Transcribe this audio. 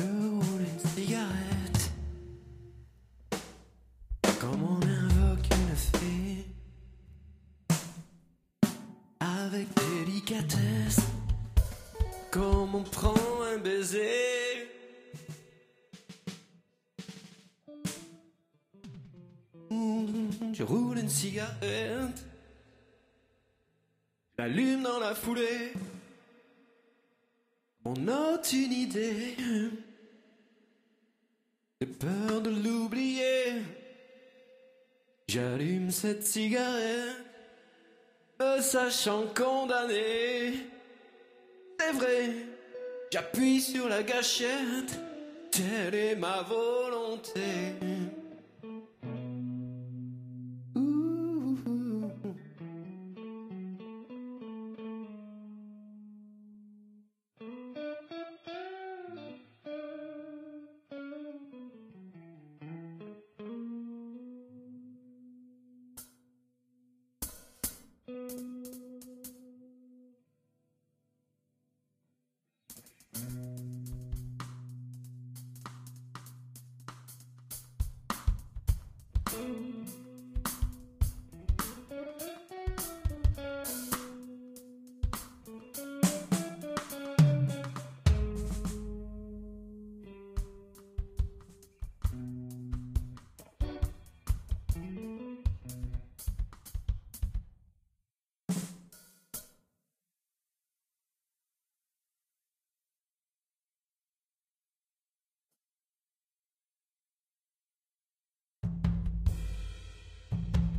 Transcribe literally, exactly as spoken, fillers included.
Je roule une cigarette comme on invoque une fée, avec délicatesse comme on prend un baiser. Je roule une cigarette, j'allume dans la foulée. On note une idée, j'ai peur de l'oublier. J'allume cette cigarette, me sachant condamné. C'est vrai, j'appuie sur la gâchette, telle est ma volonté. Mm-hmm.